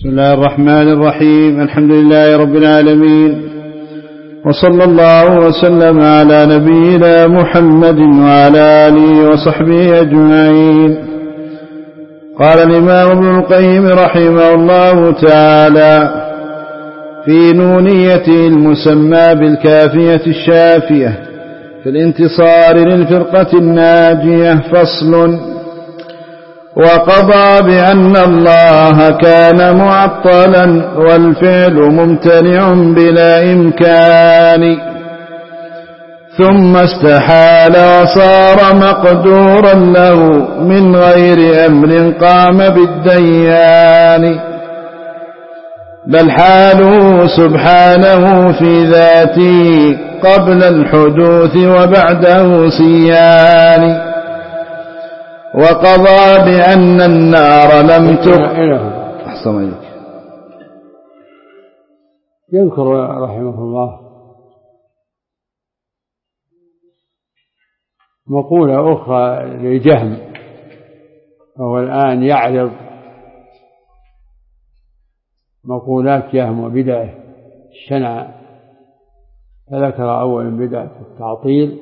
بسم الله الرحمن الرحيم. الحمد لله رب العالمين، وصلى الله وسلم على نبينا محمد وعلى آله وصحبه أجمعين. قال الإمام ابن القيم رحمه الله تعالى في نونيته المسمى بالكافية الشافية في الانتصار للفرقة الناجية: فصل: وقضى بأن الله كان معطلا والفعل ممتنع بلا إمكان، ثم استحال وصار مقدورا له من غير أمر قام بالديان، بل حاله سبحانه في ذاته قبل الحدوث وبعده سيان. وقضى بأن النار لم أحسن عليك. يذكر رحمه الله مقولة أخرى لجهم، وهو الآن يعرض مقولات جهم وبدعه الشنعة، فذكر أولا بدعة التعطيل،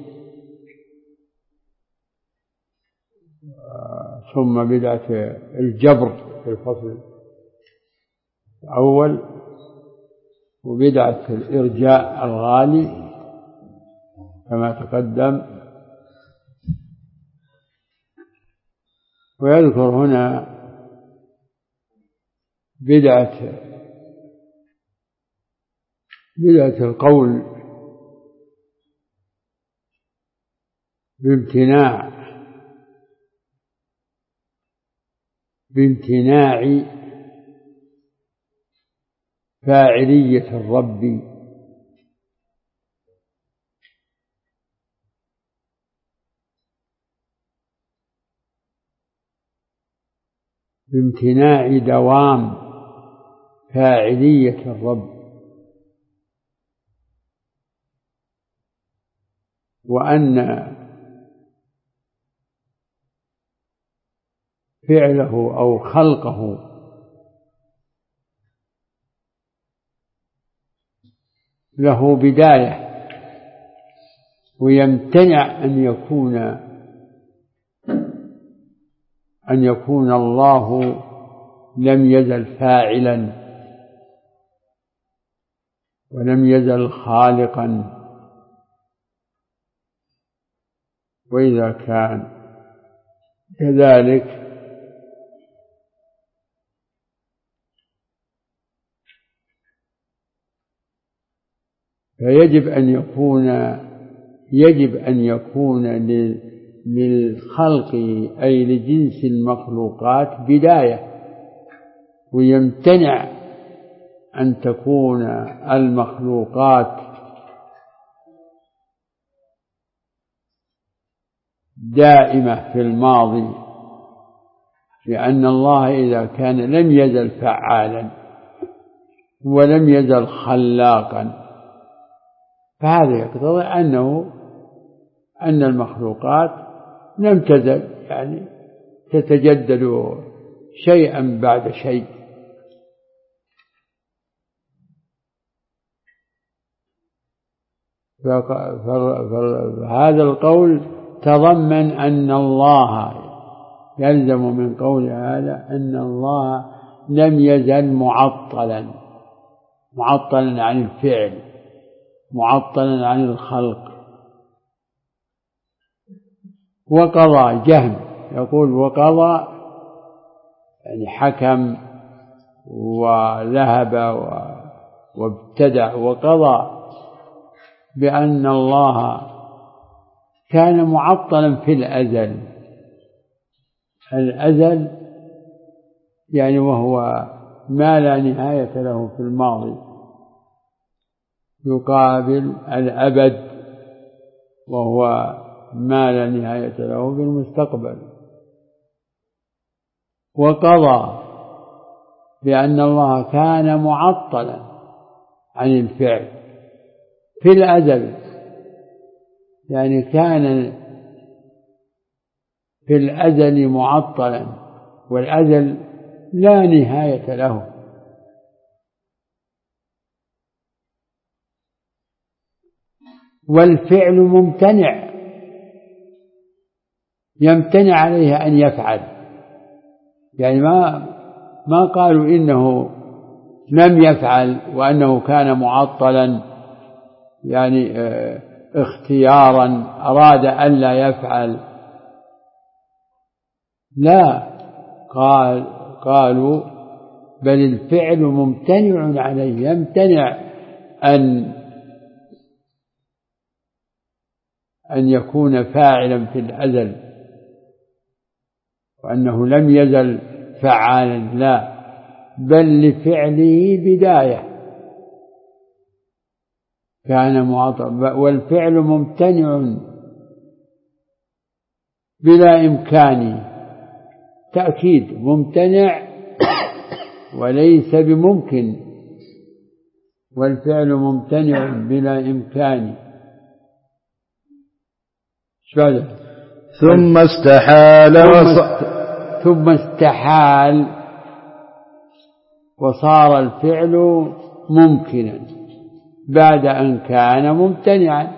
ثم بدعة الجبر في الفصل الأول، وبدعة الإرجاء الغالي كما تقدم. ويذكر هنا بدعة القول بامتناع فاعلية الرب بامتناع دوام فاعلية الرب، وأن فعله أو خلقه له بداية، ويمتنع أن يكون الله لم يزل فاعلا ولم يزل خالقا. وإذا كان كذلك فيجب أن يكون للخلق أي لجنس المخلوقات بداية، ويمتنع أن تكون المخلوقات دائمة في الماضي، لأن الله إذا كان لم يزل فعالا ولم يزل خلاقا، فهذا يقتضي أن المخلوقات لم تزل يعني تتجدد شيئا بعد شيء. فهذا القول تضمن أن الله يلزم من قول هذا أن الله لم يزل معطلا عن الفعل، معطلا عن الخلق. وقضى جهم يقول وقضى يعني حكم وذهب وابتدع، وقضى بأن الله كان معطلا في الأزل يعني وهو ما لا نهاية له في الماضي، يقابل الأبد وهو ما لا نهاية له في المستقبل. وقضى بأن الله كان معطلا عن الفعل في الأزل، يعني كان في الأزل معطلا، والأزل لا نهاية له، والفعل ممتنع، يمتنع عليه أن يفعل، يعني ما قالوا إنه لم يفعل وأنه كان معطلا، يعني اختيارا أراد ألا يفعل، لا، قالوا بل الفعل ممتنع عليه، يمتنع أن يكون فاعلا في الأزل، وأنه لم يزل فعالا، لا، بل لفعله بداية كان معطلا، والفعل ممتنع بلا إمكان، تأكيد ممتنع وليس بممكن، والفعل ممتنع بلا إمكان. ثم استحال وصار الفعل ممكنا بعد أن كان ممتنعا،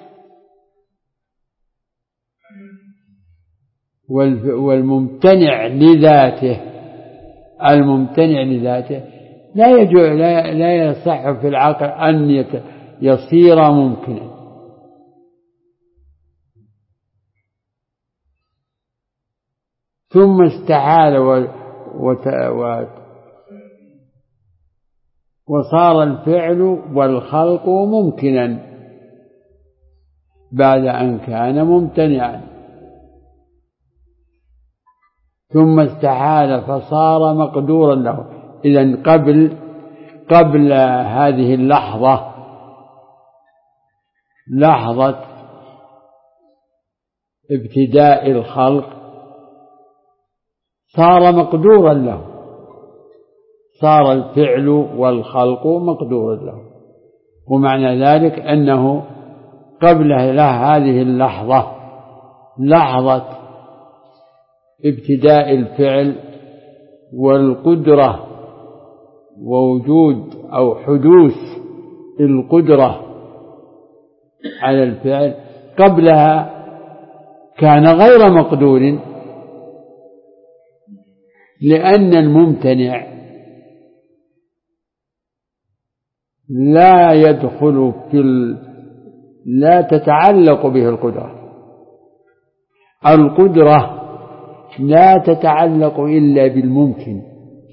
والممتنع لذاته، الممتنع لذاته لا يصح في العقل أن يصير ممكنا. ثم استحال وصار الفعل والخلق ممكنا بعد أن كان ممتنعا. ثم استحال فصار مقدورا له. إذن قبل هذه اللحظة، لحظة ابتداء الخلق، صار مقدورا له، صار الفعل والخلق مقدورا له، ومعنى ذلك أنه قبل هذه اللحظة، لحظة ابتداء الفعل والقدرة ووجود أو حدوث القدرة على الفعل، قبلها كان غير مقدور، لأن الممتنع لا يدخل لا تتعلق به القدرة. القدرة لا تتعلق إلا بالممكن،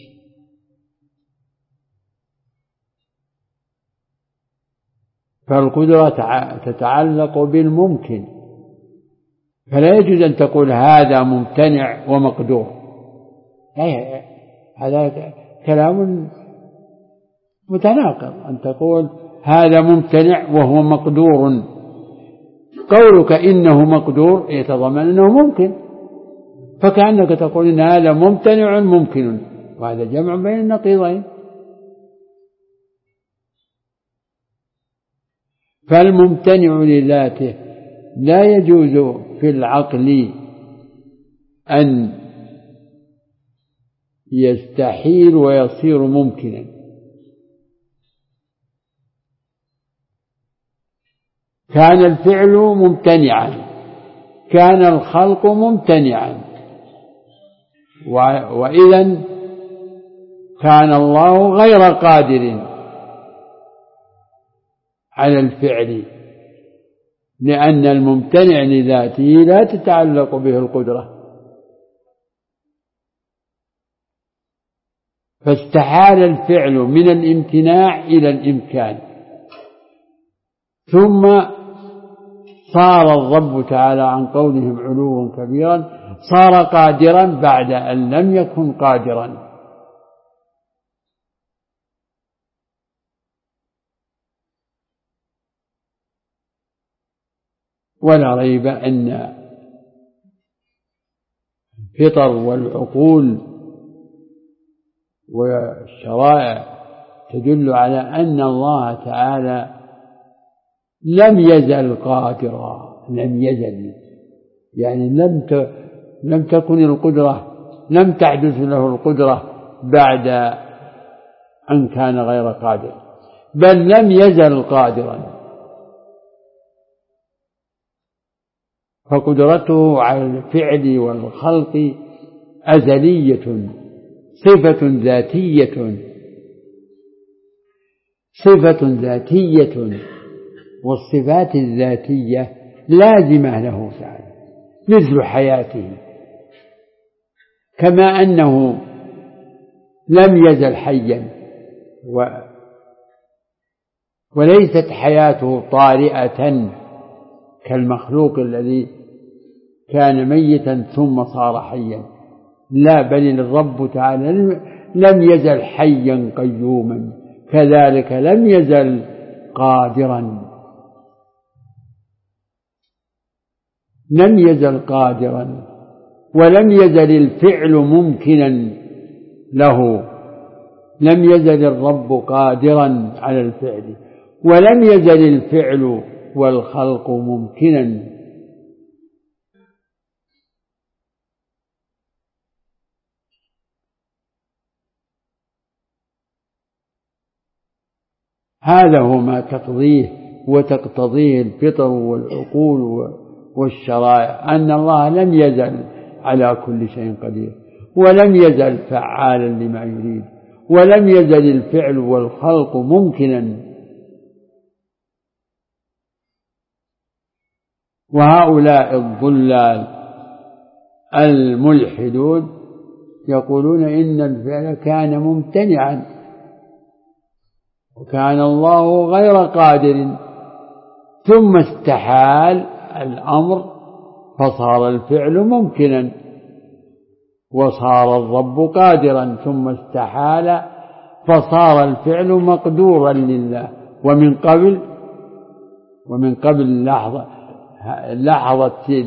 فالقدرة تتعلق بالممكن، فلا يجوز أن تقول هذا ممتنع ومقدور، هذا كلام متناقض، أن تقول هذا ممتنع وهو مقدور. قولك إنه مقدور يتضمن أنه ممكن، فكأنك تقول إن هذا ممتنع ممكن، وهذا جمع بين النقيضين. فالممتنع لذاته لا يجوز في العقل أن يستحيل ويصير ممكنا. كان الفعل ممتنعا، كان الخلق ممتنعا، وإذن كان الله غير قادر على الفعل، لأن الممتنع لذاته لا تتعلق به القدرة، فاستحال الفعل من الامتناع إلى الإمكان. ثم صار الرب تعالى عن قولهم علوا كبيرا، صار قادرا بعد أن لم يكن قادرا. ولا ريب أن الفطر والعقول والشرائع تدل على أن الله تعالى لم يزل قادرا، لم يزل، يعني لم تكن القدرة، لم تحدث له القدرة بعد أن كان غير قادر، بل لم يزل قادرا. فقدرته على الفعل والخلق أزلية، صفة ذاتية، والصفات الذاتية لازمة له تعالى مثل حياته، كما أنه لم يزل حيا وليست حياته طارئة كالمخلوق الذي كان ميتا ثم صار حيا، لا، بل الرب تعالى لم يزل حيا قيوما، كذلك لم يزل قادرا، ولم يزل الفعل ممكنا له، لم يزل الرب قادرا على الفعل، ولم يزل الفعل والخلق ممكنا. هذا هو ما تقضيه وتقتضيه الفطر والعقول والشرائع، أن الله لم يزل على كل شيء قدير، ولم يزل فعالا لما يريد، ولم يزل الفعل والخلق ممكنا. وهؤلاء الضلال الملحدون يقولون إن الفعل كان ممتنعا وكان الله غير قادر، ثم استحال الأمر فصار الفعل ممكنا، وصار الرب قادرا، ثم استحال فصار الفعل مقدورا لله. ومن قبل لحظة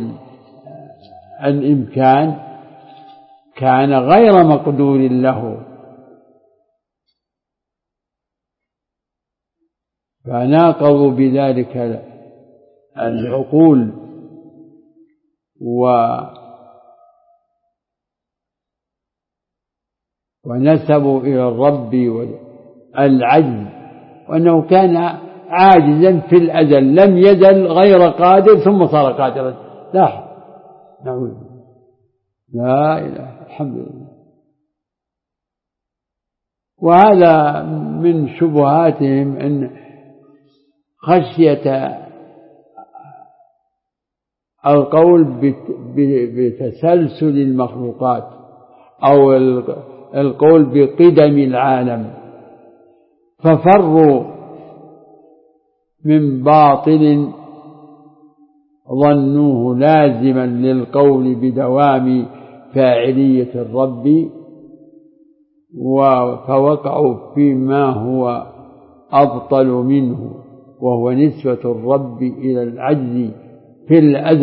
الإمكان كان غير مقدور له، فناقضوا بذلك العقول ونسبوا إلى الرب العجز، وأنه كان عاجزا في الأزل، لم يزل غير قادر ثم صار قادرا. لا، نعوذ، لا إله، الحمد لله. وهذا من شبهاتهم أن خشية القول بتسلسل المخلوقات أو القول بقدم العالم، ففروا من باطل ظنوه لازما للقول بدوام فاعلية الرب، فوقعوا فيما هو أبطل منه، وهو نسبة الرب إلى العجز في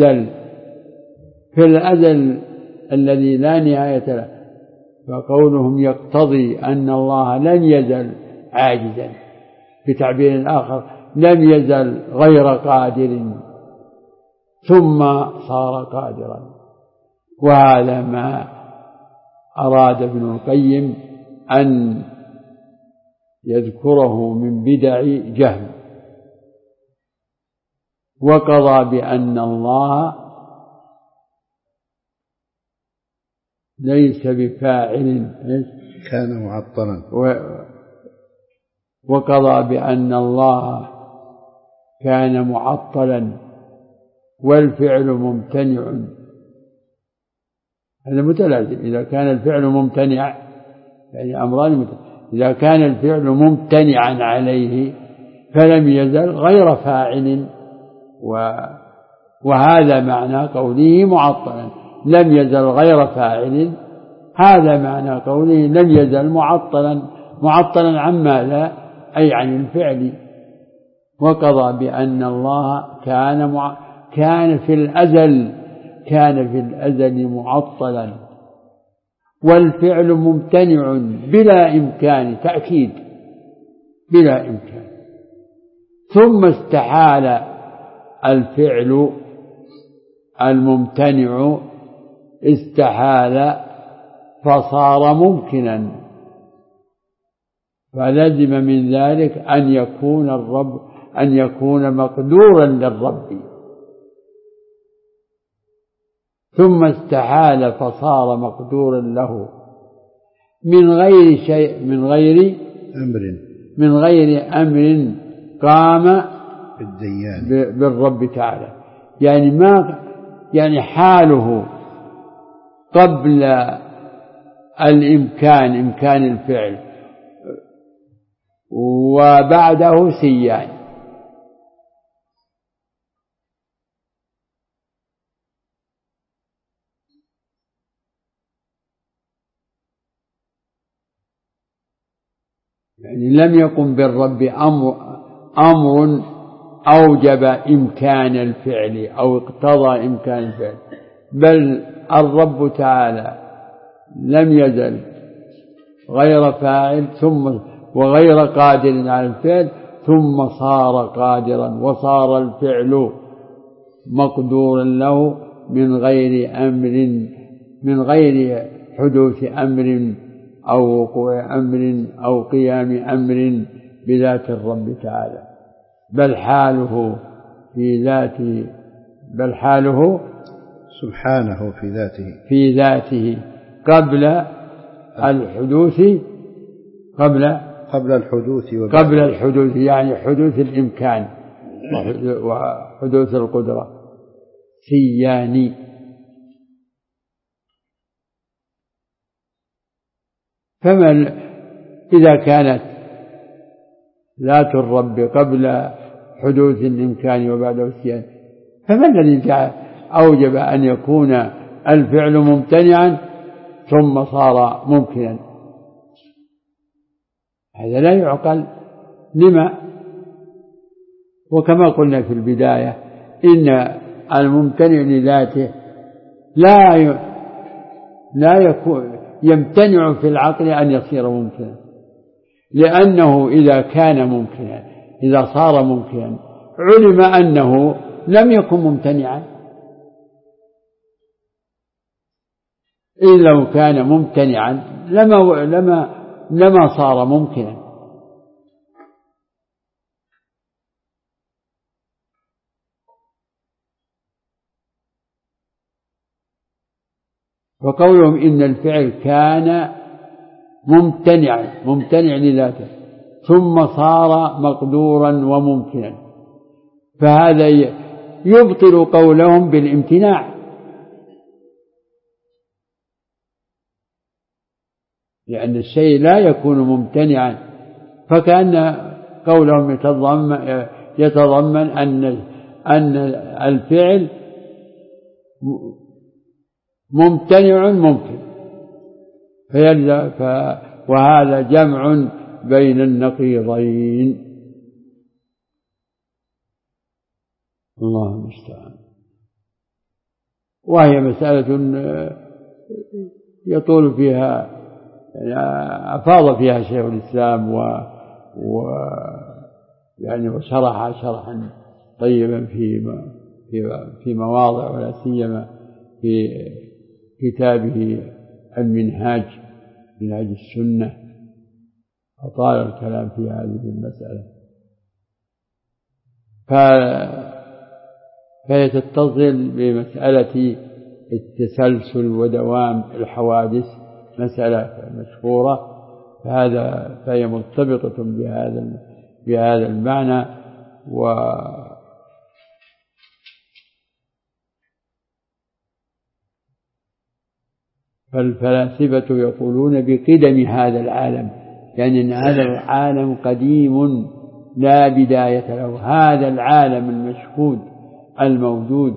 الأزل الذي لا نهاية له. فقولهم يقتضي أن الله لم يزل عاجزا، بتعبير آخر لم يزل غير قادر ثم صار قادرا. وهذا ما أراد ابن القيم أن يذكره من بدع جهل. وقضى بأن الله ليس بفاعل، كان معطلا، وقضى بأن الله كان معطلا والفعل ممتنع. هذا متلازم، إذا كان الفعل ممتنع يعني أمران إذا كان الفعل ممتنعا عليه فلم يزل غير فاعل، وهذا معنى قوله معطلا، لم يزل غير فاعل، هذا معنى قوله لم يزل معطلا عن ماذا؟ أي عن الفعل. وقضى بأن الله كان في الأزل معطلا والفعل ممتنع بلا إمكان، تأكيد بلا إمكان، ثم استحال الفعل الممتنع، استحال فصار ممكنا، فلزم من ذلك أن يكون مقدورا للرب، ثم استحال فصار مقدورا له من غير شيء، من غير أمر قام بالرب تعالى. يعني ما يعني حاله قبل إمكان الفعل وبعده سيان. يعني لم يقم بالرب أمر أوجب إمكان الفعل أو اقتضى إمكان الفعل، بل الرب تعالى لم يزل غير فاعل وغير قادر على الفعل، ثم صار قادرا وصار الفعل مقدورا له من غير حدوث أمر أو وقوع أمر أو قيام أمر بذات الرب تعالى، بل حاله سبحانه في ذاته قبل الحدوث يعني حدوث الإمكان وحدوث القدرة سيان. فمن إذا كانت ذات الرب قبل حدوث الإمكان وبعده سيان، فما الذي أوجب أن يكون الفعل ممتنعا ثم صار ممكنا؟ هذا لا يعقل. لما؟ وكما قلنا في البداية إن الممتنع لذاته لا يكون يمتنع في العقل أن يصير ممكنا، لأنه إذا كان ممكنا، إذا صار ممكنا، علم أنه لم يكن ممتنعا. إذ لو كان ممتنعا لما صار ممكنا. وقولهم إن الفعل كان ممتنع لذاته ثم صار مقدورا وممكنا، فهذا يبطل قولهم بالامتناع، لأن الشيء لا يكون ممتنعا، فكأن قولهم يتضمن أن الفعل ممتنع ممكن، وهذا جمع بين النقيضين. الله المستعان. وهي مسألة يطول فيها، أفاض فيها شيخ الإسلام يعني وشرح شرحا طيبا في مواضع، ولا سيما في كتابه المنهاج، منهاج السنة، أطال الكلام في هذه المسألة. فهي تتصل بمسألة التسلسل ودوام الحوادث، مسألة مشهورة، فهي مرتبطة بهذا المعنى. فالفلاسفة يقولون بقدم هذا العالم، يعني أن هذا العالم قديم لا بداية له، هذا العالم المشهود الموجود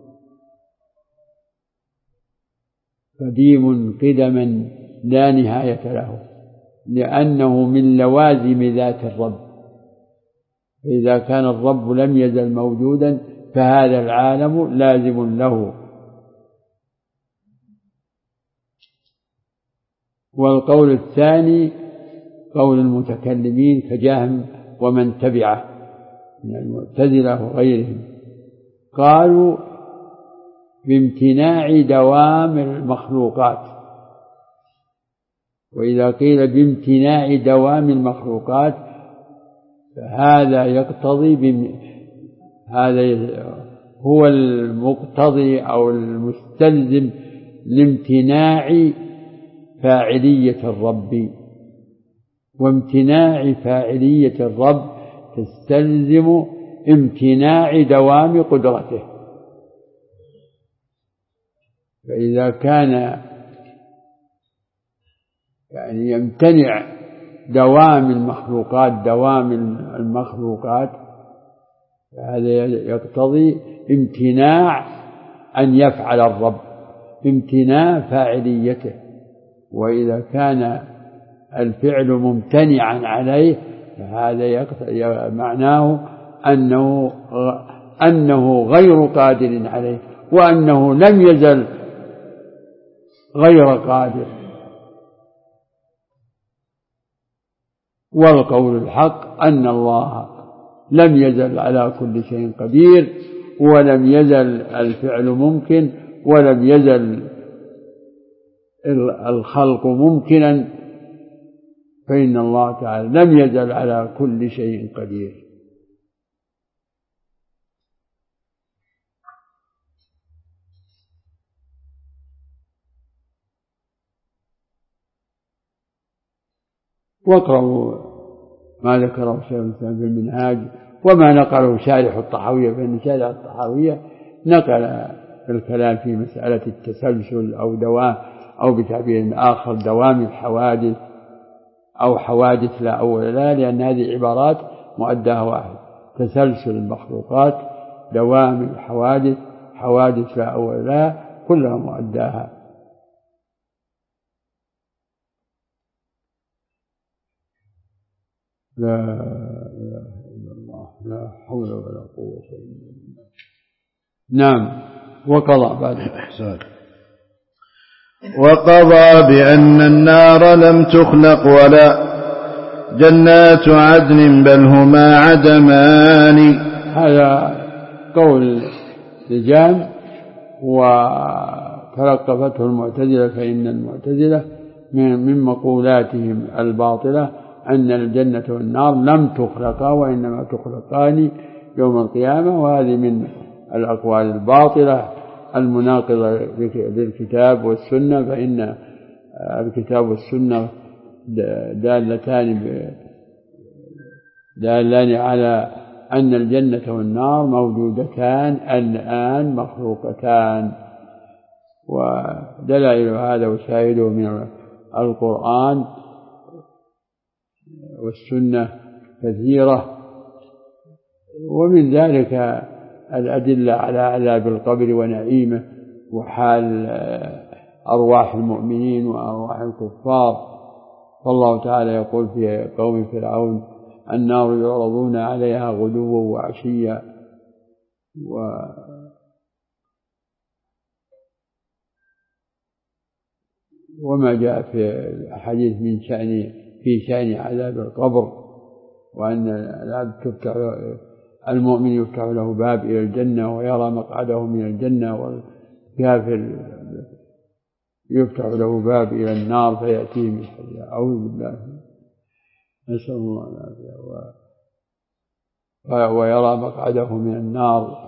قديم قدما لا نهاية له، لأنه من لوازم ذات الرب، فإذا كان الرب لم يزل موجودا فهذا العالم لازم له. والقول الثاني قول المتكلمين كجهم ومن تبعه من المعتزلة وغيرهم، قالوا بامتناع دوام المخلوقات. وإذا قيل بامتناع دوام المخلوقات فهذا يقتضي هو المقتضي أو المستلزم لامتناع فاعلية الرب، وامتناع فاعلية الرب تستلزم امتناع دوام قدرته. فإذا كان يعني يمتنع دوام المخلوقات هذا يقتضي امتناع أن يفعل الرب، امتناع فاعليته. وإذا كان الفعل ممتنعا عليه فهذا معناه أنه غير قادر عليه، وأنه لم يزل غير قادر. والقول الحق أن الله لم يزل على كل شيء قدير، ولم يزل الفعل ممكن، ولم يزل الخلق ممكنا، فإن الله تعالى لم يزل على كل شيء قدير. واقرأوا ما ذكره شيخ الإسلام في المنهاج وما نقله شارح الطحاوية، فإن شارح الطحاوية نقل الكلام في مسألة التسلسل أو بتعبير آخر دوام الحوادث أو حوادث لا أول لا، لأن هذه عبارات مؤداها واحد: تسلسل المخلوقات، دوام الحوادث، حوادث لا أول لا، كلها مؤداها. لا إله إلا الله، لا حول ولا قوة إلا بالله. نعم. وقضى بعد إحسان. وقضى بأن النار لم تخلق ولا جنات عدن بل هما عدمان. هذا قول لجام وتلقفته المعتزلة، فإن المعتزلة من مقولاتهم الباطلة أن الجنة والنار لم تخلقا وإنما تخلقان يوم القيامة، وهذه من الأقوال الباطلة المناقضة للكتاب والسنة. فإن الكتاب والسنة دالان على أن الجنة والنار موجودتان الآن مخلوقتان، ودلائل هذا وشاهده من القرآن والسنة كثيرة، ومن ذلك الأدلة على عذاب القبر ونعيمه وحال أرواح المؤمنين وأرواح الكفار. فالله تعالى يقول في قوم فرعون: النار يعرضون عليها غدوا وعشيا. وما جاء في الحديث في شأن عذاب القبر، وأن المؤمن يفتح له باب إلى الجنة ويرى مقعده من الجنة، والكافر يفتح له باب إلى النار فيأتيه من حرها. أعوذ بالله، نسأل الله العافية. ويرى مقعده من النار.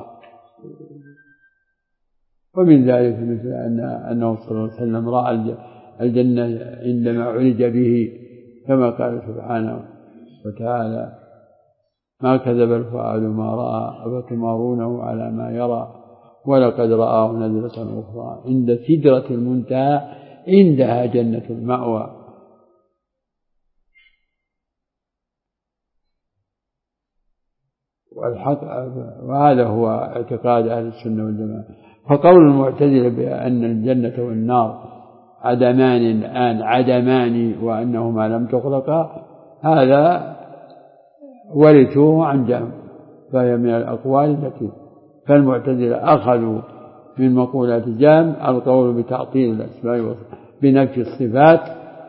ومن ذلك مثل أنه صلى الله عليه وسلم رأى الجنة عندما عرج به، كما قال سبحانه وتعالى: ما كذب الفؤاد ما رأى أفتمارونه على ما يرى ولقد رآه نزلة أخرى عند سدرة المنتهى عندها جنة المأوى. وهذا هو اعتقاد أهل السنة والجماعة. فقول المعتزلة بأن الجنة والنار عدمان الآن عدمان وأنهما لم تخلقا، هذا ورثوه عن جهم، فهي من الأقوال التي فالمعتزلة أخذوا من مقولات جهم القول بتعطيل الأسماء بنفي الصفات،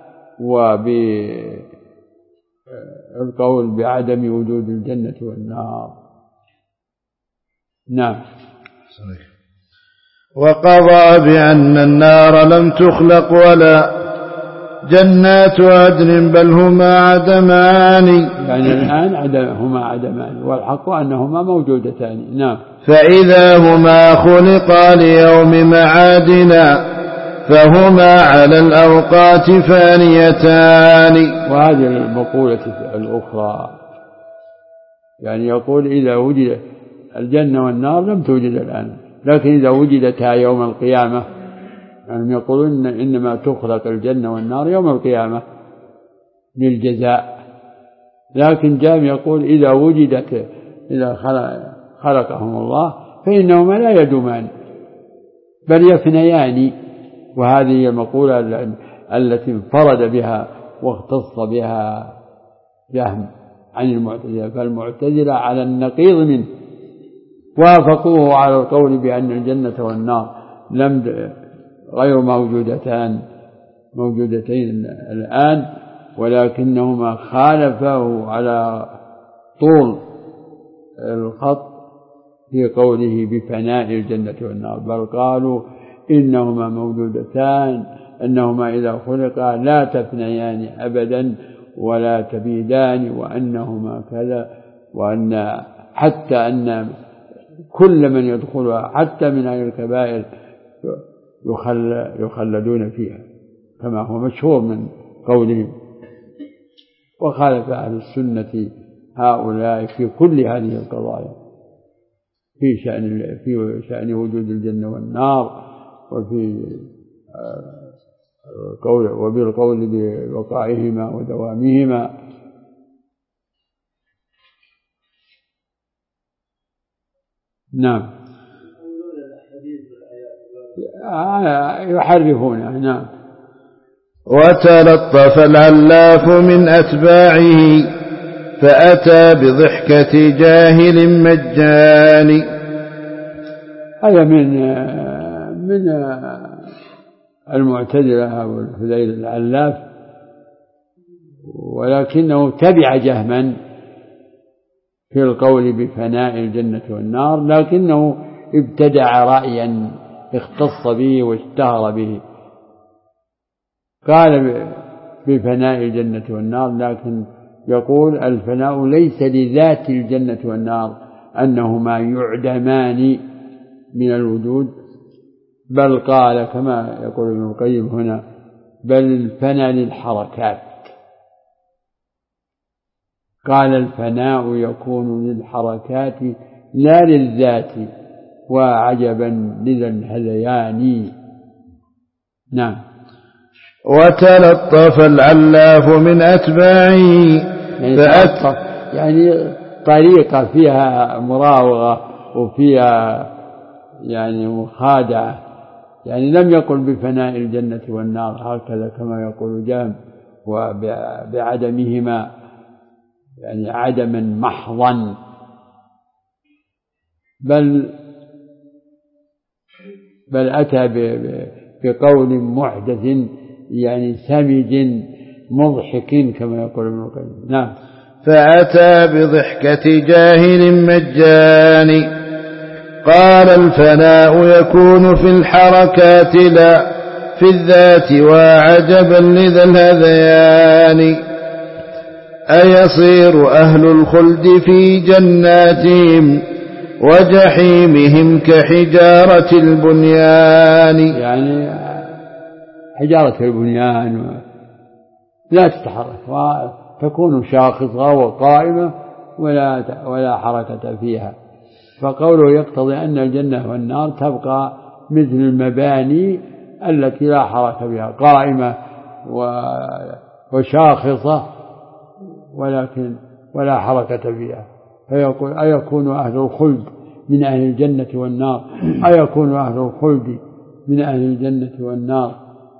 وبالقول بعدم وجود الجنة والنار. نعم. صحيح. وقضى بأن النار لم تخلق ولا جنات عدن بل هما عدمان. يعني الآن هما عدمان، والحق أنهما موجودتان. نعم. فإذا هما خلقا ليوم معادنا فهما على الأوقات فانيتان. وهذه المقولة الأخرى يعني يقول إذا وجد الجنة والنار لم توجد الآن، لكن إذا وجدتها يوم القيامة، يعني يقولون إنما تخلق الجنة والنار يوم القيامة للجزاء، لكن جام يقول إذا وجدت إذا خلقهم الله فإنهما لا يدومان بل يفنيان. وهذه المقولة التي انفرد بها واختص بها جهم عن المعتزلة، فالمعتزلة على النقيض منه وافقوه على القول بأن الجنة والنار غير موجودتين الآن، ولكنهما خالفه على طول الخط في قوله بفناء الجنة والنار، بل قالوا إنهما موجودتان، أنهما إذا خلقا لا تفنيان أبدا ولا تبيدان، وأنهما كذا، وأن حتى أن كل من يدخلها حتى من أهل الكبائر يخلدون فيها كما هو مشهور من قولهم. وخالف أهل السنة هؤلاء في كل هذه القضايا، في شأن وجود الجنة والنار، وبالقول بوقائهما ودوامهما. نعم. يحرفونها. نعم. وتلطف العلاف من أتباعه فأتى بضحكة جاهل مجاني. هذا من المعتزلة أبو الفضيل العلاف، ولكنه تبع جهما في القول بفناء الجنة والنار، لكنه ابتدع رأيا اختص به واشتهر به، قال بفناء الجنة والنار، لكن يقول الفناء ليس لذات الجنة والنار أنهما يعدمان من الوجود، بل قال كما يقول ابن القيم هنا بل الفناء للحركات، قال الفناء يكون للحركات لا للذات، وعجبا لذا الهذيان. نعم. وتلطف العلاف من أتباعه يعني طريقة فيها مراوغة وفيها يعني مخادعة، يعني لم يقل بفناء الجنة والنار هكذا كما يقول جهم وبعدمهما، يعني عدما محضا، بل أتى بقول محدث يعني سمج مضحك كما يقول ابن القيم. نعم. فأتى بضحكة جاهل مجاني. قال الفناء يكون في الحركات لا في الذات، وعجبا لذا الهذيان. أيصير أهل الخلد في جناتهم وجحيمهم كحجارة البنيان. يعني حجارة البنيان لا تتحرك وتكون شاخصة وقائمة ولا حركة فيها، فقوله يقتضي أن الجنة والنار تبقى مثل المباني التي لا حركة بها، قائمة وشاخصة ولكن ولا حركة فيها. فيقول أيكون أهل الخلد من أهل الجنة والنار، أيكون أهل الخلد من أهل الجنة والنار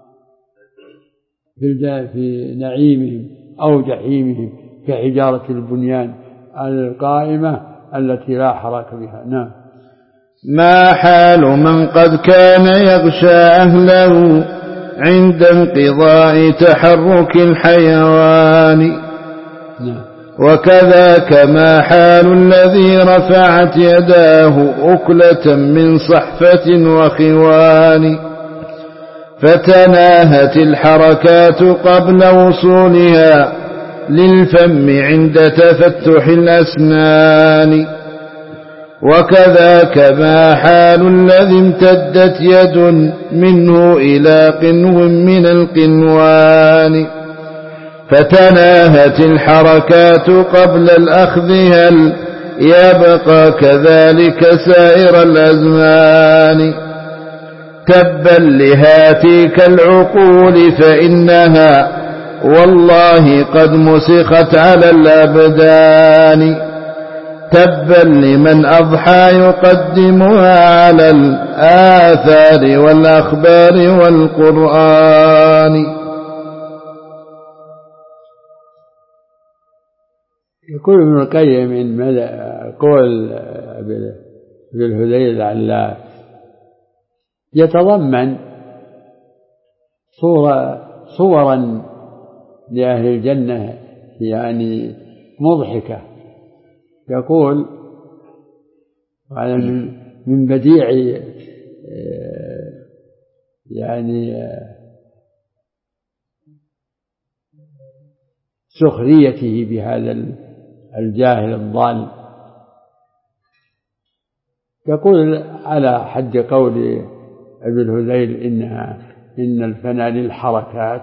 في نعيمهم أو جحيمهم كحجارة البنيان القائمة التي لا حركة بها. نعم. ما حال من قد كان يغشى أهله عند انقضاء تحرك الحيوان. نعم. وكذاك ما حال الذي رفعت يداه أكلة من صحفة وخوان، فتناهت الحركات قبل وصولها للفم عند تفتح الأسنان. وكذاك ما حال الذي امتدت يد منه إلى قنو من القنوان، فتناهت الحركات قبل الأخذ هل يبقى كذلك سائر الأزمان. تبا لهاتيك العقول فإنها والله قد مسخت على الأبدان. تبا لمن أضحى يقدمها على الآثار والأخبار والقرآن. يقول ابن القيم إن قول ابن الهذيل العلاف يتضمن صورا لأهل الجنة يعني مضحكة. يقول من بديع يعني سخريته بهذا الجاهل الضال، يقول على حد قول ابن الهذيل إن الفناء للحركات.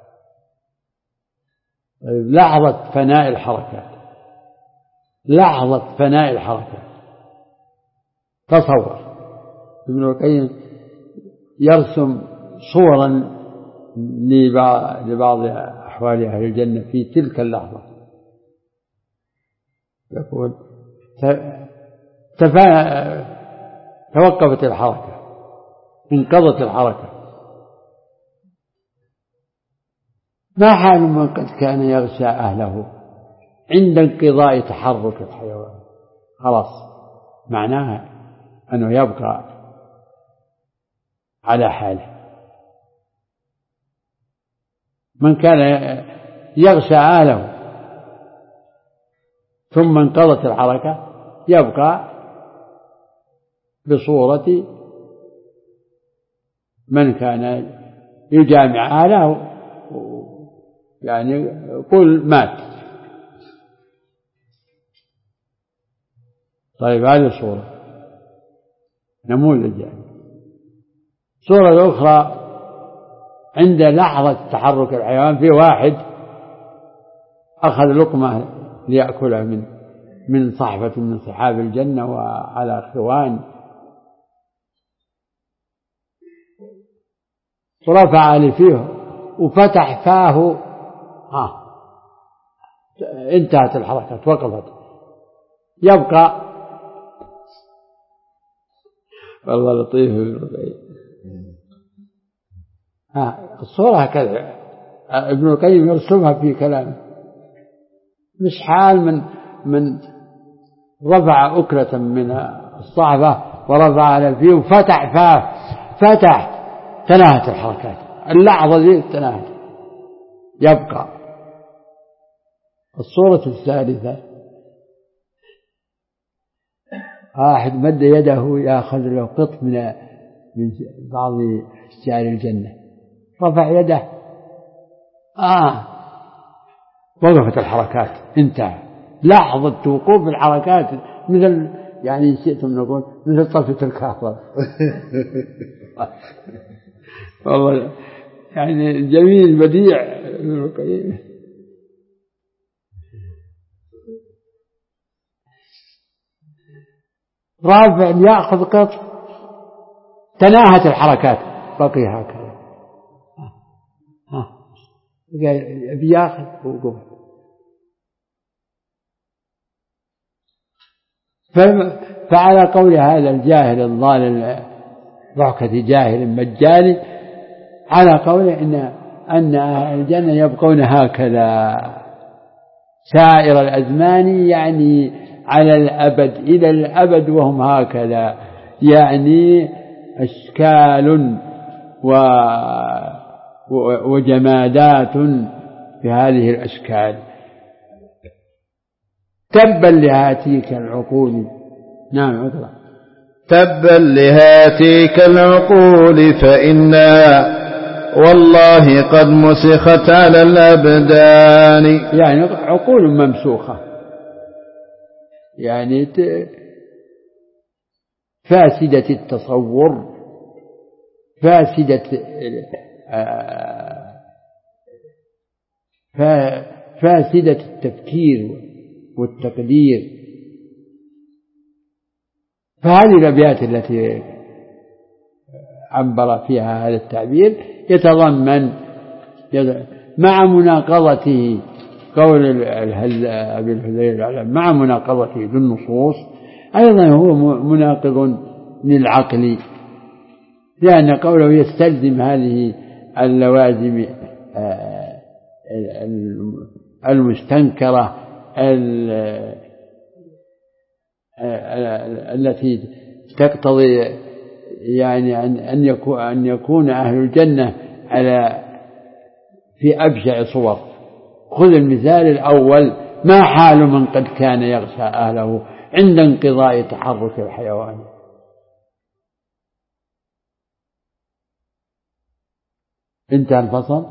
لحظة فناء الحركات، لحظة فناء الحركات. تصور ابن القيم يرسم صورا لبعض أحوال أهل الجنة في تلك اللحظة. يقول توقفت الحركة، انقضت الحركة. ما حال من قد كان يغشى أهله عند انقضاء تحرك الحيوان؟ خلاص معناها أنه يبقى على حاله. من كان يغشى أهله ثم انقضت الحركة يبقى بصورة من كان يجامع أهله، يعني قل مات. طيب هذه صورة نموذج. يعني صورة أخرى عند لحظة تحرك الحيوان، في واحد أخذ لقمة ليأكلها من صحفة من صحاب الجنة وعلى خوان، ورفع لفيه وفتح فاه، انتهت الحركة وقفت. يبقى والله لطيف. الصورة هكذا ابن القيم يرسمها في كلامه. مش حال من رفع أكلة من الصحفة ورفع على فيه وفتح فاه، فتح، تناهت الحركات. اللحظة دي تناهت. يبقى الصورة الثالثة واحد مد يده يأخذ له قط من بعض أشجار الجنة، رفع يده وقفت الحركات، انتهى. لحظة وقوف الحركات مثل يعني شئتم نقول مثل طفة الكهرباء. والله يعني جميل بديع. رافع يأخذ قط، تناهت الحركات، بقي هكذا بياخذ وقف. فعلى قول هذا الجاهل الضال ضحكة جاهل مجاني، على قوله أن أهل الجنة يبقون هكذا سائر الأزمان، يعني على الأبد إلى الأبد وهم هكذا، يعني أشكال وجمادات في هذه الأشكال. تبا لهاتيك العقول. نعم اقرأ. تبا لهاتيك العقول فإنها والله قد مسخت على الأبدان. يعني عقول ممسوخة، يعني فاسدة التصور، فاسدة التفكير والتقدير. فهذه الأبيات التي عبر فيها هذا التعبير يتضمن مع مناقضته قول أبي الهذيل العلم، مع مناقضته بالنصوص أيضا هو مناقض للعقل، لأن قوله يستلزم هذه اللوازم المستنكرة التي تقتضي يعني أن يكون أهل الجنة في أبشع صور. خذ المثال الأول: ما حال من قد كان يغشى أهله عند انقضاء تحرك الحيوان. انتهى الفصل.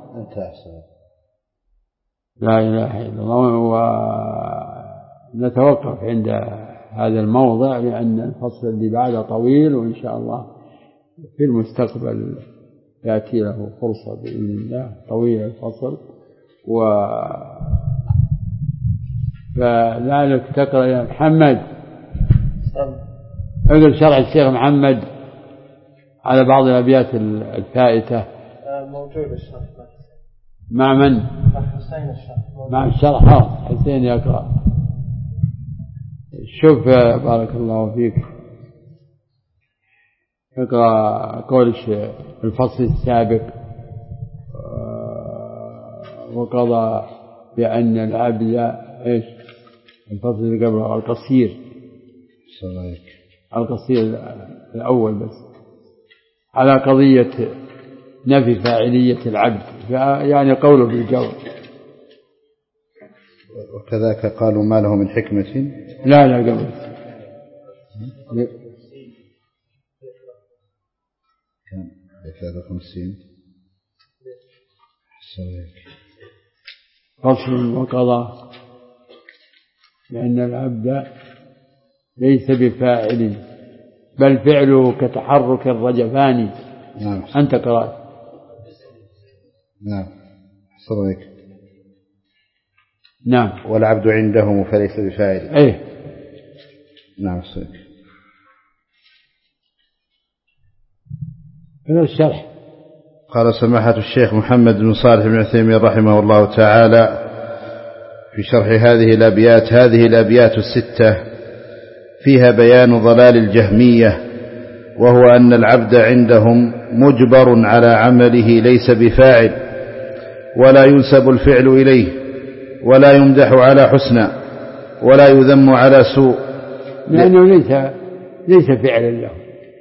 لا إله إلا الله. ونتوقف عند هذا الموضع لأن الفصل اللي بعده طويل، وإن شاء الله في المستقبل يأتي له فرصة بإذن الله. طويل الفصل، فلعلك تقرأ يا محمد، اقرأ شرح الشيخ محمد على بعض الأبيات الفائتة. موجود الشرح مع من؟ حسين الشرح. مع الشرح. حسين يقرأ. شوف بارك الله فيك، اقرأ قول الفصل السابق: وقضى بأن العبد إيش الفصل اللي قبله القصير الأول بس على قضية نفي فاعلية العبد، يعني قوله بالجور. وكذاك قالوا ما له من حكمة. لا قبل كان 53 فصل. وقضى لأن العبد ليس بفاعل بل فعله كتحرك الرجفان. نعم. أنت قرأت. نعم. صدق. نعم. والعبد عندهم فليس بفاعل. إيه. نعم صدق. هذا الشرح. قال سماحة الشيخ محمد بن صالح بن عثيمين رحمه الله تعالى في شرح هذه الأبيات الستة فيها بيان ضلال الجهمية، وهو أن العبد عندهم مجبر على عمله ليس بفاعل، ولا ينسب الفعل إليه، ولا يمدح على حسنى، ولا يذم على سوء، لأنه ليس فعلا له.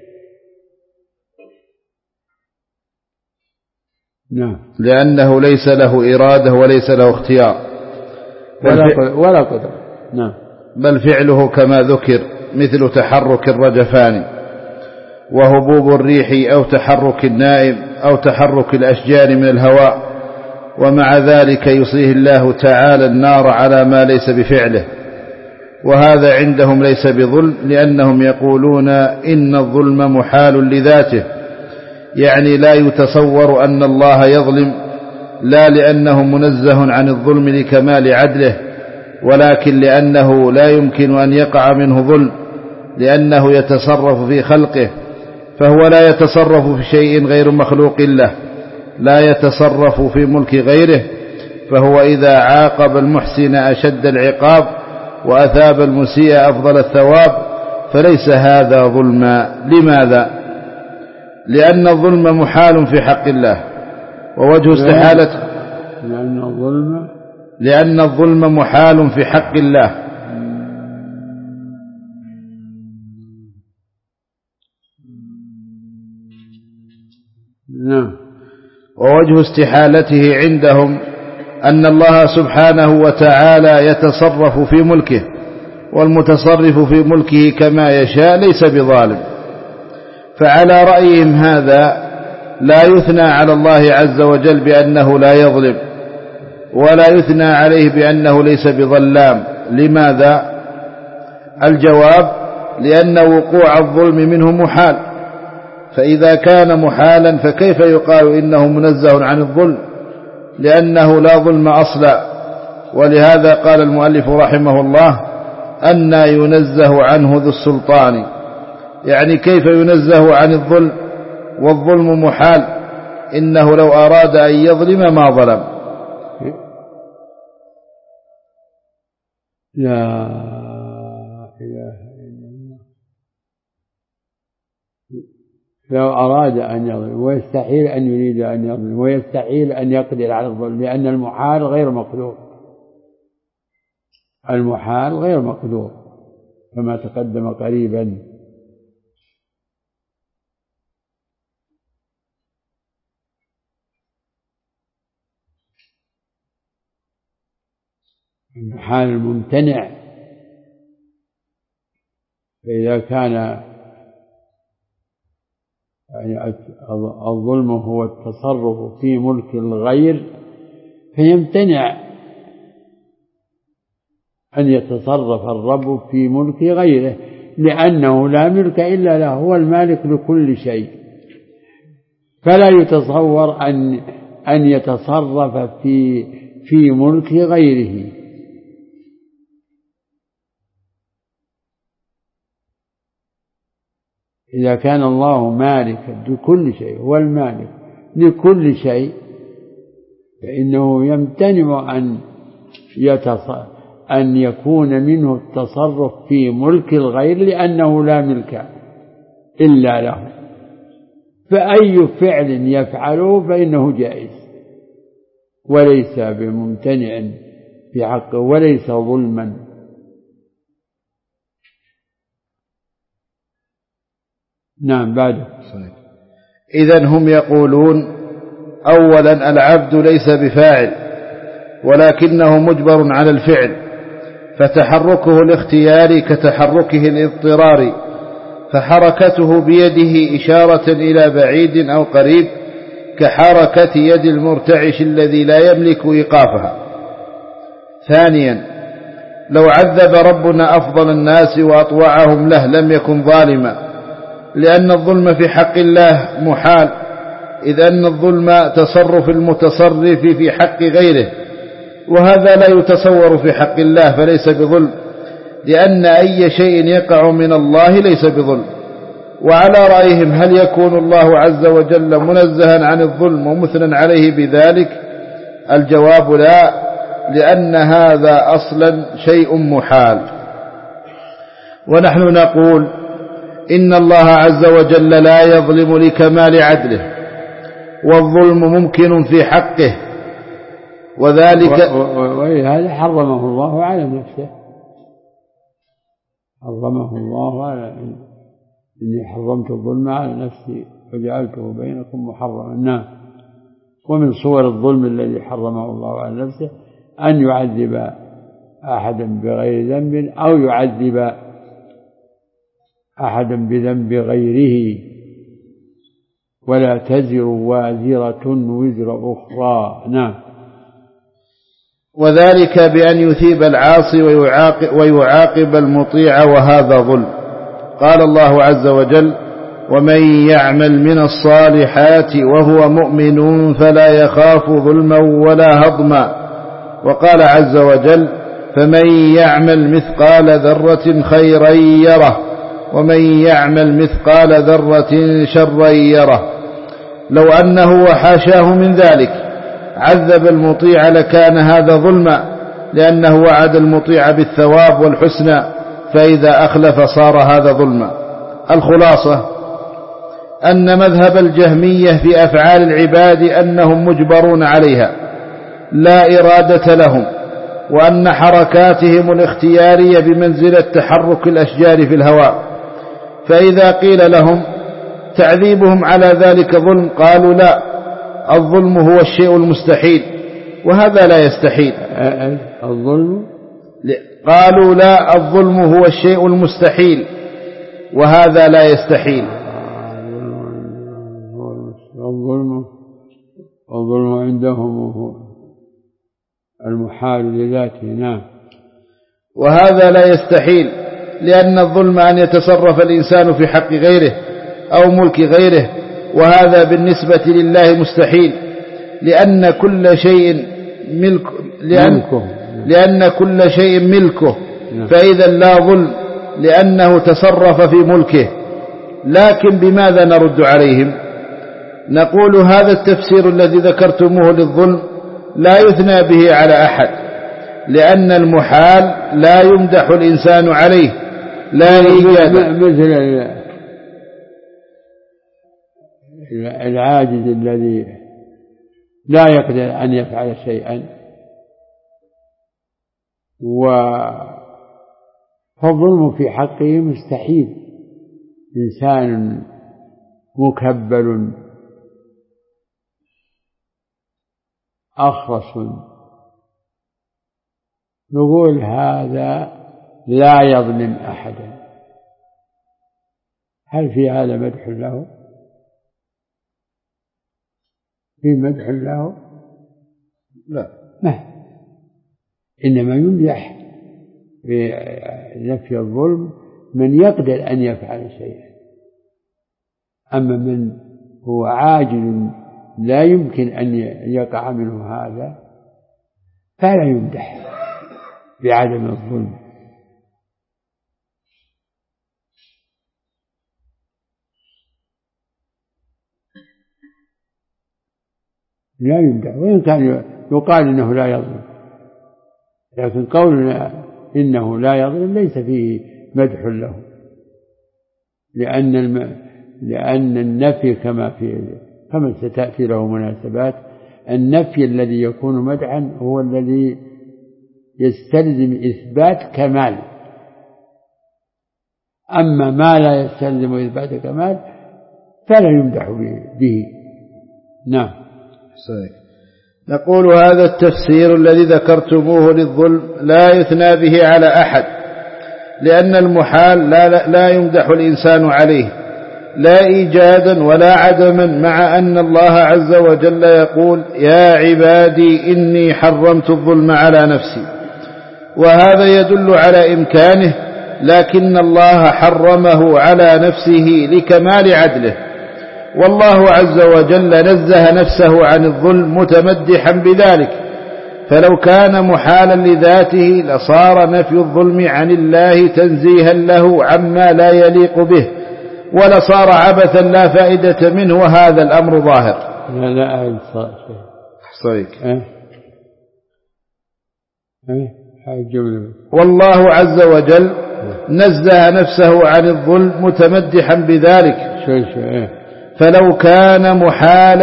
نعم. لأنه ليس له إرادة وليس له اختيار ولا قدر. نعم. بل فعله كما ذكر مثل تحرك الرجفان وهبوب الريح أو تحرك النائم أو تحرك الأشجار من الهواء، ومع ذلك يصيه الله تعالى النار على ما ليس بفعله، وهذا عندهم ليس بظلم، لأنهم يقولون إن الظلم محال لذاته، يعني لا يتصور أن الله يظلم، لا لأنه منزه عن الظلم لكمال عدله، ولكن لأنه لا يمكن أن يقع منه ظلم، لأنه يتصرف في خلقه، فهو لا يتصرف في شيء غير مخلوق له، لا يتصرف في ملك غيره، فهو إذا عاقب المحسن أشد العقاب وأثاب المسيء أفضل الثواب، فليس هذا ظلما. لماذا؟ لأن الظلم محال في حق الله، ووجه استحالته لأن الظلم محال في حق الله، ووجه استحالته عندهم أن الله سبحانه وتعالى يتصرف في ملكه، والمتصرف في ملكه كما يشاء ليس بظالم. فعلى رأيهم هذا لا يثنى على الله عز وجل بأنه لا يظلم، ولا يثنى عليه بأنه ليس بظلام. لماذا؟ الجواب: لأن وقوع الظلم منه محال، فإذا كان محالا فكيف يقال إنه منزه عن الظلم؟ لأنه لا ظلم أصلا. ولهذا قال المؤلف رحمه الله: أن ينزه عنه ذو السلطان، يعني كيف ينزه عن الظلم والظلم محال؟ إنه لو أراد أن يظلم ما ظلم. لا إله إلا الله. لو أراد أن يظلم، ويستحيل أن يريد أن يظلم، ويستحيل أن يقدر على الظلم، لأن المحال غير مقدور. المحال غير مقدور كما تقدم قريبا. المحال الممتنع، فإذا كان يعني الظلم هو التصرف في ملك الغير، فيمتنع أن يتصرف الرب في ملك غيره، لأنه لا ملك إلا له، هو المالك لكل شيء، فلا يتصور أن يتصرف في ملك غيره. إذا كان الله مالكا لكل شيء، هو المالك لكل شيء، فإنه يمتنع أن يكون منه التصرف في ملك الغير، لأنه لا ملك إلا له. فأي فعل يفعله فإنه جائز، وليس بممتنع في حقه، وليس ظلما. نعم. بعده. إذن هم يقولون: أولا العبد ليس بفاعل، ولكنه مجبر على الفعل، فتحركه الاختياري كتحركه الاضطراري، فحركته بيده إشارة إلى بعيد أو قريب كحركة يد المرتعش الذي لا يملك إيقافها. ثانيا، لو عذب ربنا أفضل الناس وأطوعهم له لم يكن ظالما، لأن الظلم في حق الله محال، إذ أن الظلم تصرف المتصرف في حق غيره، وهذا لا يتصور في حق الله، فليس بظلم، لأن أي شيء يقع من الله ليس بظلم. وعلى رأيهم هل يكون الله عز وجل منزها عن الظلم ومثنى عليه بذلك؟ الجواب: لا، لأن هذا أصلا شيء محال. ونحن نقول إن الله عز وجل لا يظلم لكمال عدله، والظلم ممكن في حقه، وذلك ولهذا حرمه الله على نفسه. حرمه الله على إني حرمت الظلم على نفسي وجعلته بينكم محرما. نعم. ومن صور الظلم الذي حرمه الله على نفسه أن يعذب أحدا بغير ذنب، أو يعذب أحدا بذنب غيره، ولا تزر وازرة وزر أخرى. نعم. وذلك بأن يثيب العاصي ويعاقب المطيع، وهذا ظلم. قال الله عز وجل: ومن يعمل من الصالحات وهو مؤمن فلا يخاف ظلما ولا هضما. وقال عز وجل: فمن يعمل مثقال ذرة خيرا يره، ومن يعمل مثقال ذرة شرا يره. لو أنه وحاشاه من ذلك عذب المطيع لكان هذا ظلما، لأنه وعد المطيع بالثواب والحسنى، فإذا أخلف صار هذا ظلما. الخلاصة أن مذهب الجهمية في أفعال العباد أنهم مجبرون عليها لا إرادة لهم، وأن حركاتهم الاختيارية بمنزلة تحرك الأشجار في الهواء. فإذا قيل لهم تعذيبهم على ذلك ظلم، قالوا: لا، الظلم هو الشيء المستحيل، وهذا لا يستحيل. الظلم؟ قالوا: لا، الظلم هو الشيء المستحيل، وهذا لا يستحيل. الظلم الظلم عندهم المحال لذاته. نعم. وهذا لا يستحيل، لأن الظلم أن يتصرف الإنسان في حق غيره أو ملك غيره، وهذا بالنسبة لله مستحيل، لأن كل شيء ملكه فإذا لا ظلم، لأنه تصرف في ملكه. لكن بماذا نرد عليهم؟ نقول هذا التفسير الذي ذكرتموه للظلم لا يثنى به على أحد، لأن المحال لا يمدح الإنسان عليه، لا إيجاد. مثل العاجز الذي لا يقدر أن يفعل شيئا، فالظلم في حقه مستحيل. إنسان مكبل أخرس نقول هذا لا يظلم أحدا، هل في هذا مدح له؟ في مدح له؟ لا، ما إنما يمدح بنفي الظلم من يقدر أن يفعل شيئا، أما من هو عاجز لا يمكن أن يقع منه هذا فلا يمدح بعدم الظلم. لا يمدح، وإن كان يقال إنه لا يظلم، لكن قولنا إنه لا يظلم ليس فيه مدح له، لأن النفي كما ستأتي له مناسبات، النفي الذي يكون مدحا هو الذي يستلزم إثبات كمال، أما ما لا يستلزم إثبات كمال فلا يمدح به. نعم. صحيح. نقول هذا التفسير الذي ذكرتموه للظلم لا يثنى به على أحد، لأن المحال لا يمدح الإنسان عليه لا إيجادا ولا عدما، مع أن الله عز وجل يقول يا عبادي إني حرمت الظلم على نفسي، وهذا يدل على إمكانه، لكن الله حرمه على نفسه لكمال عدله، والله عز وجل نزه نفسه عن الظلم متمدحا بذلك، فلو كان محالا لذاته لصار نفي الظلم عن الله تنزيها له عما لا يليق به، ولصار عبثا لا فائدة منه، وهذا الأمر ظاهر. لا صحيح. جملة. والله عز وجل نزه نفسه عن الظلم متمدحا بذلك، فلو كان محالا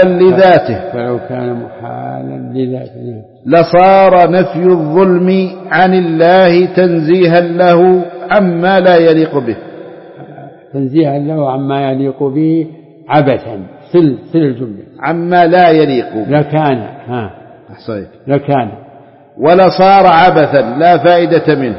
لذاته لصار نفي الظلم عن الله تنزيها له عما لا يليق به، تنزيها له عما يليق به عبثا، سل الجملة عما لا يليق لكان لكان ولصار عبثا لا فائدة منه.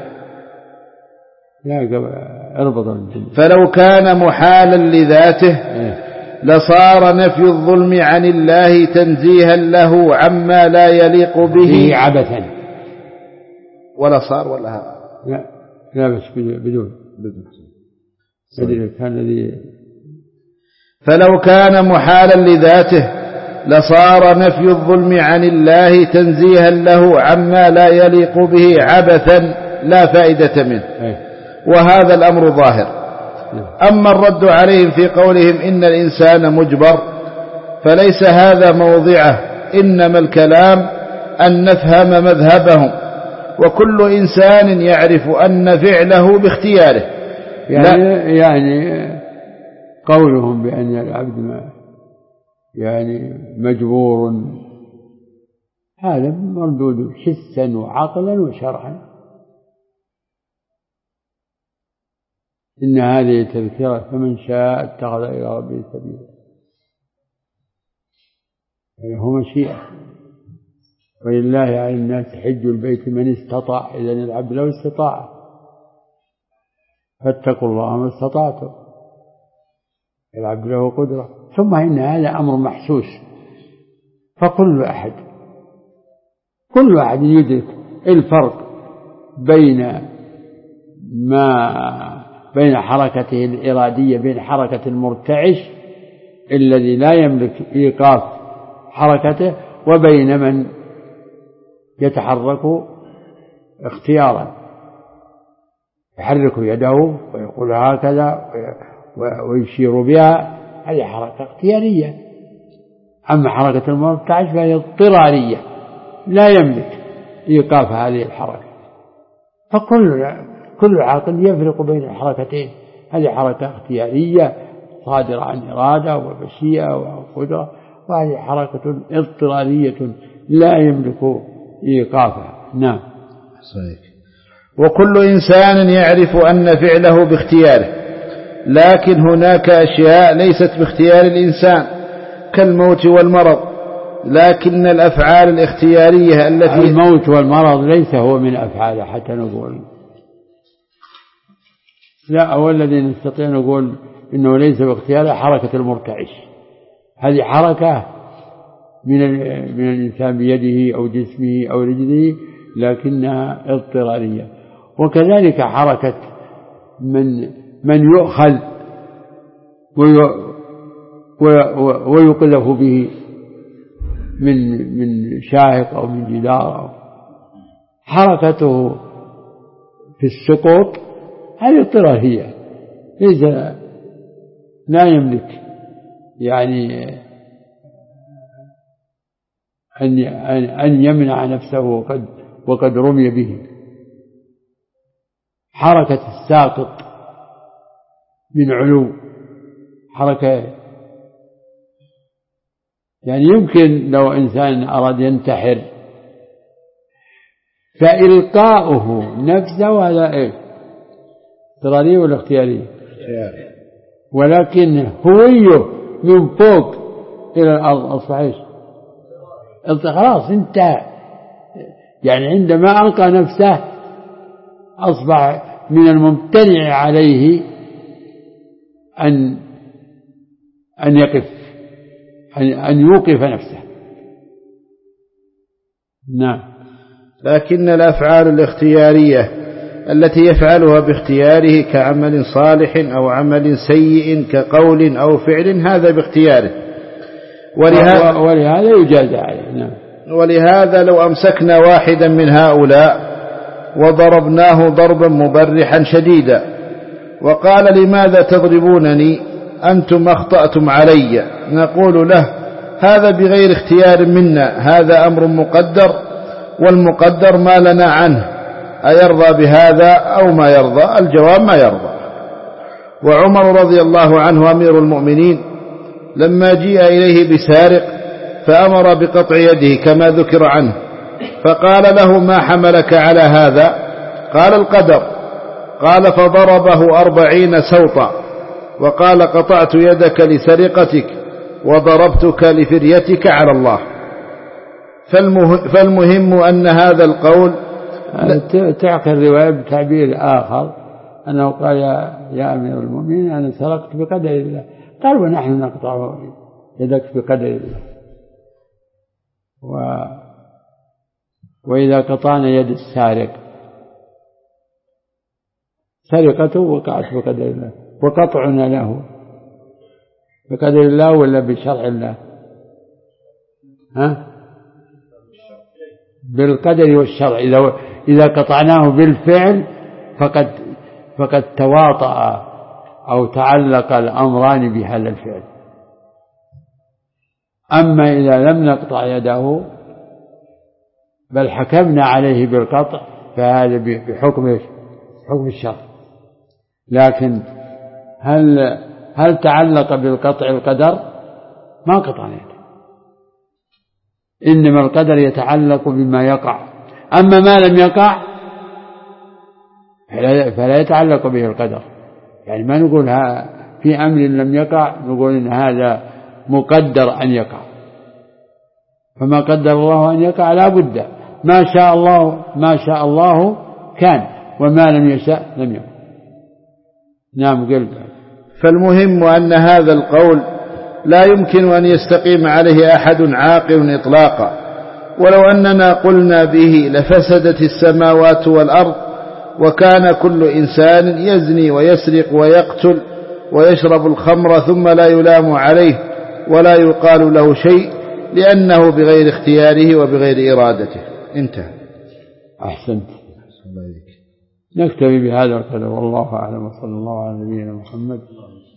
لا اربط الجملة. فلو كان محالا لذاته لصار نفي الظلم عن الله تنزيها له عما لا يليق به عبثا، ولا صار ولا هذا لا بس بدون فلو كان محالا لذاته لصار نفي الظلم عن الله تنزيها له عما لا يليق به عبثا لا فائدة منه، وهذا الأمر ظاهر. أما الرد عليهم في قولهم إن الإنسان مجبر فليس هذا موضعه، إنما الكلام أن نفهم مذهبهم، وكل إنسان يعرف أن فعله باختياره. يعني قولهم بأن العبد مجبور هذا مردود حسا وعقلا وشرعا، إن هذه تذكرة فمن شاء اتخذ إلى ربه سبيلا، هو مشيئة، ولله على الناس حج البيت من استطاع، إذن العبد لو استطاع، فاتقوا الله ما استطعتم، العبد له قدرة. ثم إن هذا أمر محسوس، فكل أحد يدرك الفرق بين حركته الإرادية، بين حركة المرتعش الذي لا يملك إيقاف حركته، وبين من يتحرك اختيارا، يحرك يده ويقول هكذا ويشير بها، هذه حركة اختيارية. أما حركة المرتعش فهي اضطرارية، لا يملك إيقاف هذه الحركة. فكل عاقل يفرق بين الحركتين، هذه حركة اختيارية صادرة عن إرادة ومشيئة وقدرة، وهذه حركة اضطرارية لا يملك إيقافها. نعم. صحيح. وكل إنسان يعرف أن فعله باختياره، لكن هناك أشياء ليست باختيار الإنسان كالموت والمرض، لكن الأفعال الاختيارية التي الموت والمرض ليس هو من أفعاله حتى نقول لا، هو الذي نستطيع نقول إنه ليس باختياره حركة المرتعش، هذه حركة من الإنسان بيده أو جسمه أو رجله، لكنها اضطرارية. وكذلك حركة من يؤخذ ويقذف به من شاهق أو من جدار، حركته في السقوط هذه اضطرارية، ليس لا يملك يعني أن يمنع نفسه وقد رمي به. حركة الساقط من علو حركة، يعني يمكن لو إنسان أراد ينتحر فإلقاؤه نفسه هذا إيه؟ اضطراري ولا اختياري؟ ولكن هويه من فوق إلى الأرض أصبح إيش؟ خلاص انتهى، يعني عندما ألقى نفسه أصبح من الممتنع عليه أن يقف، أن يوقف نفسه. نعم. لكن الأفعال الاختيارية التي يفعلها باختياره كعمل صالح أو عمل سيء كقول أو فعل هذا باختياره، ولهذا يجازى عليه. نعم. ولهذا لو أمسكنا واحدا من هؤلاء وضربناه ضربا مبرحا شديدا وقال لماذا تضربونني أنتم أخطأتم علي، نقول له هذا بغير اختيار منا، هذا أمر مقدر، والمقدر ما لنا عنه، أيرضى بهذا أو ما يرضى؟ الجواب ما يرضى. وعمر رضي الله عنه أمير المؤمنين لما جيء إليه بسارق فأمر بقطع يده كما ذكر عنه، فقال له ما حملك على هذا؟ قال القدر. قال فضربه 40 سوطا وقال قطعت يدك لسرقتك وضربتك لفريتك على الله. فالمهم أن هذا القول تعقل الرواية بتعبير آخر أنه قال يا أمير المؤمنين أنا سرقت بقدر الله، قال ونحن نقطع يدك بقدر الله، وإذا قطعنا يد السارق سرقته وقعت بقدر الله، وقطعنا له بقدر الله ولا بشرع الله؟ بالقدر والشرع. إذا قطعناه بالفعل فقد تواطأ أو تعلق الأمران بهذا الفعل. أما إذا لم نقطع يده بل حكمنا عليه بالقطع فهذا بحكم الشرع. لكن هل تعلق بالقطع القدر؟ ما قطعنا يده، إنما القدر يتعلق بما يقع، أما ما لم يقع فلا يتعلق به القدر. يعني ما نقول في أمر لم يقع نقول إن هذا مقدر أن يقع، فما قدر الله أن يقع لا بد، ما شاء الله كان وما لم يشاء لم يكن. نعم. قلت فالمهم أن هذا القول لا يمكن أن يستقيم عليه أحد عاقل إطلاقا. ولو أننا قلنا به لفسدت السماوات والأرض، وكان كل إنسان يزني ويسرق ويقتل ويشرب الخمر ثم لا يلام عليه ولا يقال له شيء، لأنه بغير اختياره وبغير إرادته. انتهى. أحسنت. نكتفي بهذا القدر، والله أعلم، وصلى الله على نبينا محمد.